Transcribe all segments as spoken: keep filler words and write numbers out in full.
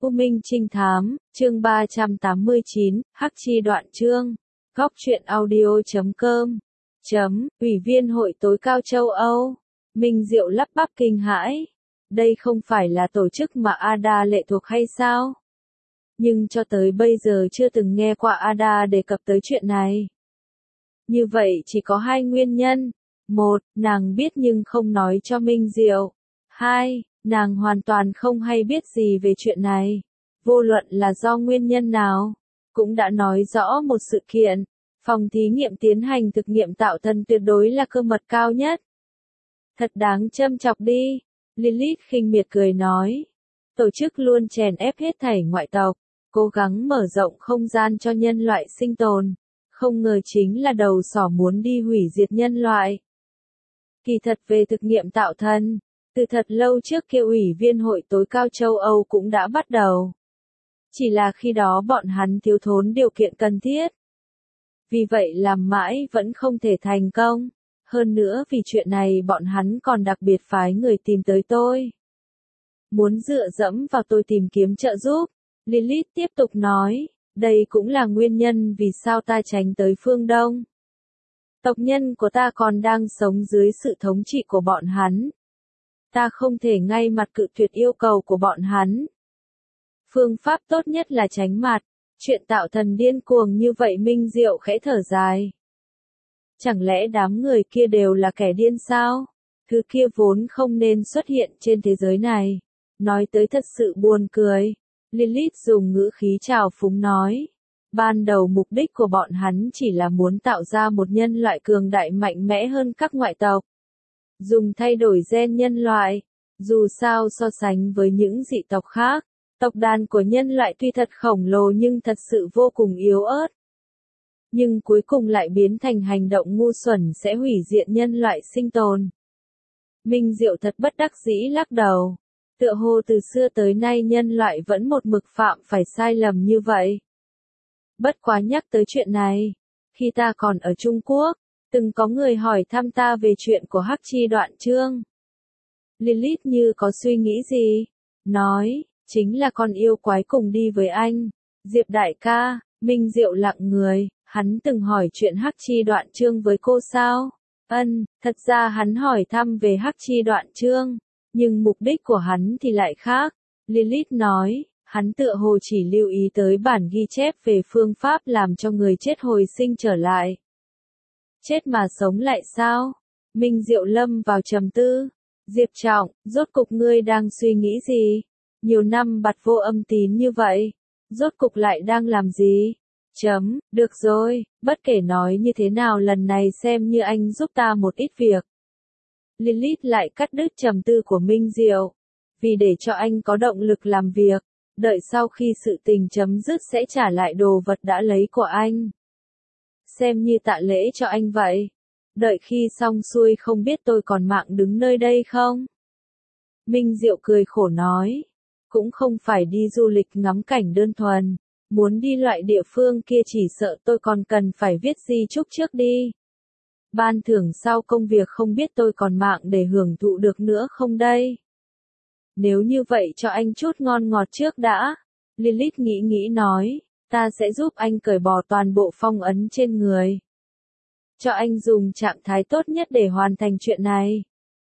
U Minh Trinh Thám, chương ba trăm tám mươi chín, Hắc Chi đoạn chương. Góc truyện audio chấm com. Chấm, Ủy viên Hội tối cao châu Âu. Minh Diệu lắp bắp kinh hãi. Đây không phải là tổ chức mà Ada lệ thuộc hay sao? Nhưng cho tới bây giờ chưa từng nghe qua Ada đề cập tới chuyện này. Như vậy chỉ có hai nguyên nhân. Một, nàng biết nhưng không nói cho Minh Diệu. Hai, nàng hoàn toàn không hay biết gì về chuyện này. Vô luận là do nguyên nhân nào, cũng đã nói rõ một sự kiện. Phòng thí nghiệm tiến hành thực nghiệm tạo thân tuyệt đối là cơ mật cao nhất. Thật đáng châm chọc đi. Lilith khinh miệt cười nói. Tổ chức luôn chèn ép hết thảy ngoại tộc, cố gắng mở rộng không gian cho nhân loại sinh tồn. Không ngờ chính là đầu sỏ muốn đi hủy diệt nhân loại. Kỳ thật về thực nghiệm tạo thân, từ thật lâu trước kia Ủy viên Hội tối cao châu Âu cũng đã bắt đầu. Chỉ là khi đó bọn hắn thiếu thốn điều kiện cần thiết. Vì vậy làm mãi vẫn không thể thành công. Hơn nữa vì chuyện này bọn hắn còn đặc biệt phái người tìm tới tôi. Muốn dựa dẫm vào tôi tìm kiếm trợ giúp. Lilith tiếp tục nói, đây cũng là nguyên nhân vì sao ta tránh tới phương Đông. Tộc nhân của ta còn đang sống dưới sự thống trị của bọn hắn. Ta không thể ngay mặt cự tuyệt yêu cầu của bọn hắn. Phương pháp tốt nhất là tránh mặt. Chuyện tạo thần điên cuồng như vậy Minh Diệu khẽ thở dài. Chẳng lẽ đám người kia đều là kẻ điên sao? Thứ kia vốn không nên xuất hiện trên thế giới này. Nói tới thật sự buồn cười. Lilith dùng ngữ khí trào phúng nói. Ban đầu mục đích của bọn hắn chỉ là muốn tạo ra một nhân loại cường đại mạnh mẽ hơn các ngoại tộc. Dùng thay đổi gen nhân loại. Dù sao so sánh với những dị tộc khác, tộc đàn của nhân loại tuy thật khổng lồ nhưng thật sự vô cùng yếu ớt. Nhưng cuối cùng lại biến thành hành động ngu xuẩn sẽ hủy diệt nhân loại sinh tồn. Minh Diệu thật bất đắc dĩ lắc đầu. Tựa hồ từ xưa tới nay nhân loại vẫn một mực phạm phải sai lầm như vậy. Bất quá nhắc tới chuyện này, khi ta còn ở Trung Quốc, từng có người hỏi thăm ta về chuyện của Hắc Chi đoạn chương. Lilith như có suy nghĩ gì? Nói, chính là con yêu quái cùng đi với anh. Diệp đại ca. Minh Diệu lặng người, hắn từng hỏi chuyện Hắc Chi đoạn chương với cô sao? Ân, thật ra hắn hỏi thăm về Hắc Chi đoạn chương, nhưng mục đích của hắn thì lại khác. Lilith nói, hắn tựa hồ chỉ lưu ý tới bản ghi chép về phương pháp làm cho người chết hồi sinh trở lại. Chết mà sống lại sao? Minh Diệu lâm vào trầm tư. Diệp Trọng, rốt cục ngươi đang suy nghĩ gì? Nhiều năm bặt vô âm tín như vậy, rốt cục lại đang làm gì? Chấm, được rồi, bất kể nói như thế nào lần này xem như anh giúp ta một ít việc. Lilith lại cắt đứt trầm tư của Minh Diệu. Vì để cho anh có động lực làm việc, đợi sau khi sự tình chấm dứt sẽ trả lại đồ vật đã lấy của anh. Xem như tạ lễ cho anh vậy. Đợi khi xong xuôi không biết tôi còn mạng đứng nơi đây không? Minh Diệu cười khổ nói. Cũng không phải đi du lịch ngắm cảnh đơn thuần. Muốn đi loại địa phương kia chỉ sợ tôi còn cần phải viết di chúc trước đi. Ban thưởng sau công việc không biết tôi còn mạng để hưởng thụ được nữa không đây? Nếu như vậy cho anh chút ngon ngọt trước đã. Lilith nghĩ nghĩ nói, ta sẽ giúp anh cởi bỏ toàn bộ phong ấn trên người. Cho anh dùng trạng thái tốt nhất để hoàn thành chuyện này.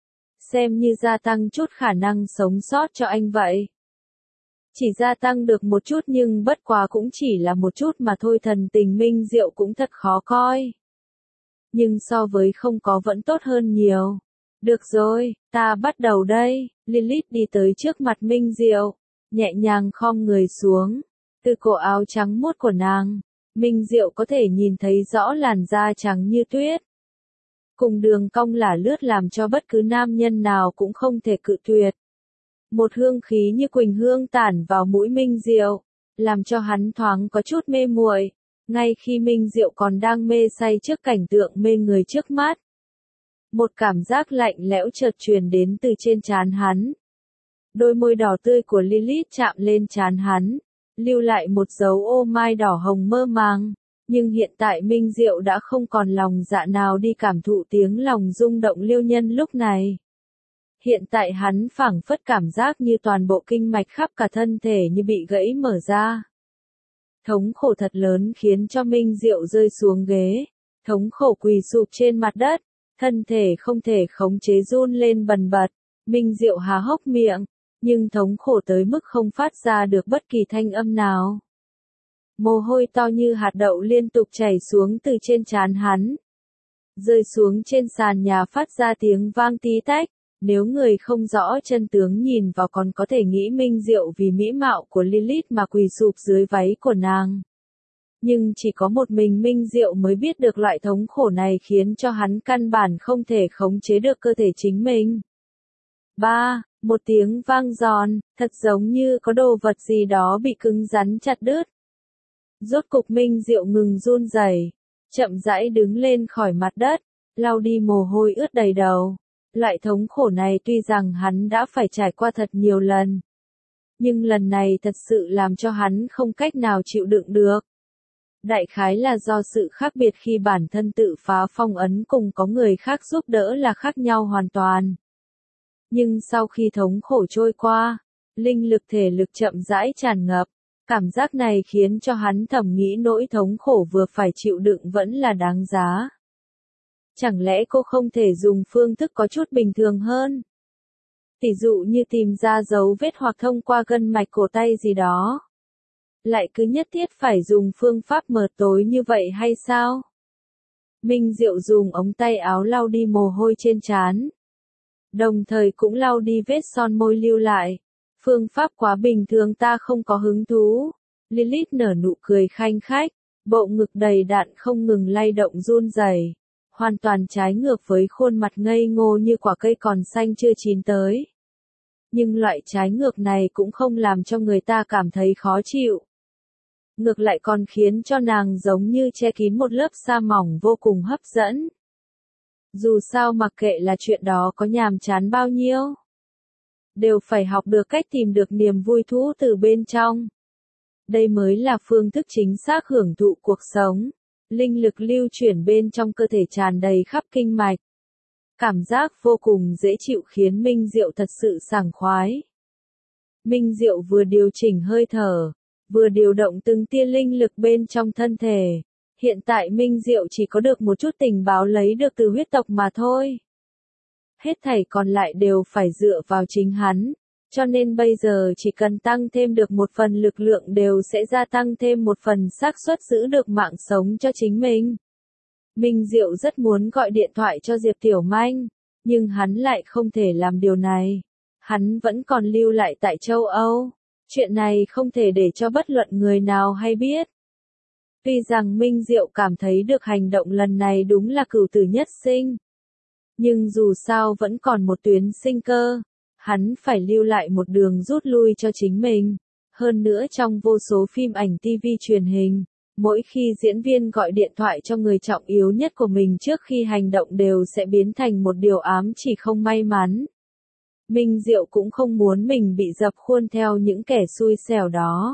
Xem như gia tăng chút khả năng sống sót cho anh vậy. Chỉ gia tăng được một chút nhưng bất quá cũng chỉ là một chút mà thôi. Thần tình Minh Diệu cũng thật khó coi. Nhưng so với không có vẫn tốt hơn nhiều. Được rồi, ta bắt đầu đây. Lilith đi tới trước mặt Minh Diệu, nhẹ nhàng khom người xuống. Từ cổ áo trắng muốt của nàng, Minh Diệu có thể nhìn thấy rõ làn da trắng như tuyết. Cùng đường cong lả lướt làm cho bất cứ nam nhân nào cũng không thể cự tuyệt. Một hương khí như quỳnh hương tản vào mũi Minh Diệu, làm cho hắn thoáng có chút mê muội. Ngay khi Minh Diệu còn đang mê say trước cảnh tượng mê người trước mắt, một cảm giác lạnh lẽo chợt truyền đến từ trên trán hắn. Đôi môi đỏ tươi của Lilith chạm lên trán hắn, lưu lại một dấu ô mai đỏ hồng mơ màng. Nhưng hiện tại Minh Diệu đã không còn lòng dạ nào đi cảm thụ tiếng lòng rung động liêu nhân lúc này. Hiện tại hắn phảng phất cảm giác như toàn bộ kinh mạch khắp cả thân thể như bị gãy mở ra. Thống khổ thật lớn khiến cho Minh Diệu rơi xuống ghế, thống khổ quỳ sụp trên mặt đất, thân thể không thể khống chế run lên bần bật. Minh Diệu há hốc miệng, nhưng thống khổ tới mức không phát ra được bất kỳ thanh âm nào. Mồ hôi to như hạt đậu liên tục chảy xuống từ trên trán hắn, rơi xuống trên sàn nhà phát ra tiếng vang tí tách. Nếu người không rõ chân tướng nhìn vào còn có thể nghĩ Minh Diệu vì mỹ mạo của Lilith mà quỳ sụp dưới váy của nàng. Nhưng chỉ có một mình Minh Diệu mới biết được loại thống khổ này khiến cho hắn căn bản không thể khống chế được cơ thể chính mình. Ba, một tiếng vang giòn, thật giống như có đồ vật gì đó bị cứng rắn chặt đứt. Rốt cục Minh Diệu ngừng run rẩy, chậm rãi đứng lên khỏi mặt đất, lau đi mồ hôi ướt đầy đầu. Loại thống khổ này tuy rằng hắn đã phải trải qua thật nhiều lần, nhưng lần này thật sự làm cho hắn không cách nào chịu đựng được. Đại khái là do sự khác biệt khi bản thân tự phá phong ấn cùng có người khác giúp đỡ là khác nhau hoàn toàn. Nhưng sau khi thống khổ trôi qua, linh lực thể lực chậm rãi tràn ngập, cảm giác này khiến cho hắn thầm nghĩ nỗi thống khổ vừa phải chịu đựng vẫn là đáng giá. Chẳng lẽ cô không thể dùng phương thức có chút bình thường hơn? Tỷ dụ như tìm ra dấu vết hoặc thông qua gân mạch cổ tay gì đó. Lại cứ nhất thiết phải dùng phương pháp mờ tối như vậy hay sao? Minh Diệu dùng ống tay áo lau đi mồ hôi trên trán, đồng thời cũng lau đi vết son môi lưu lại. Phương pháp quá bình thường ta không có hứng thú. Lilith nở nụ cười khanh khách, bộ ngực đầy đặn không ngừng lay động run rẩy, hoàn toàn trái ngược với khuôn mặt ngây ngô như quả cây còn xanh chưa chín tới. Nhưng loại trái ngược này cũng không làm cho người ta cảm thấy khó chịu. Ngược lại còn khiến cho nàng giống như che kín một lớp sa mỏng vô cùng hấp dẫn. Dù sao mặc kệ là chuyện đó có nhàm chán bao nhiêu, đều phải học được cách tìm được niềm vui thú từ bên trong. Đây mới là phương thức chính xác hưởng thụ cuộc sống. Linh lực lưu chuyển bên trong cơ thể tràn đầy khắp kinh mạch. Cảm giác vô cùng dễ chịu khiến Minh Diệu thật sự sảng khoái. Minh Diệu vừa điều chỉnh hơi thở, vừa điều động từng tia linh lực bên trong thân thể. Hiện tại Minh Diệu chỉ có được một chút tình báo lấy được từ huyết tộc mà thôi. Hết thảy còn lại đều phải dựa vào chính hắn. Cho nên bây giờ chỉ cần tăng thêm được một phần lực lượng đều sẽ gia tăng thêm một phần xác suất giữ được mạng sống cho chính mình. Minh Diệu rất muốn gọi điện thoại cho Diệp Tiểu Manh, nhưng hắn lại không thể làm điều này. Hắn vẫn còn lưu lại tại châu Âu. Chuyện này không thể để cho bất luận người nào hay biết. Tuy rằng Minh Diệu cảm thấy được hành động lần này đúng là cửu tử nhất sinh, nhưng dù sao vẫn còn một tuyến sinh cơ. Hắn phải lưu lại một đường rút lui cho chính mình. Hơn nữa trong vô số phim ảnh ti vi truyền hình, mỗi khi diễn viên gọi điện thoại cho người trọng yếu nhất của mình trước khi hành động đều sẽ biến thành một điều ám chỉ không may mắn. Minh Diệu cũng không muốn mình bị dập khuôn theo những kẻ xui xẻo đó.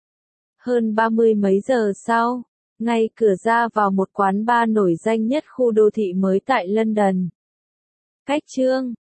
Hơn ba mươi mấy giờ sau, ngay cửa ra vào một quán bar nổi danh nhất khu đô thị mới tại London. Cách chương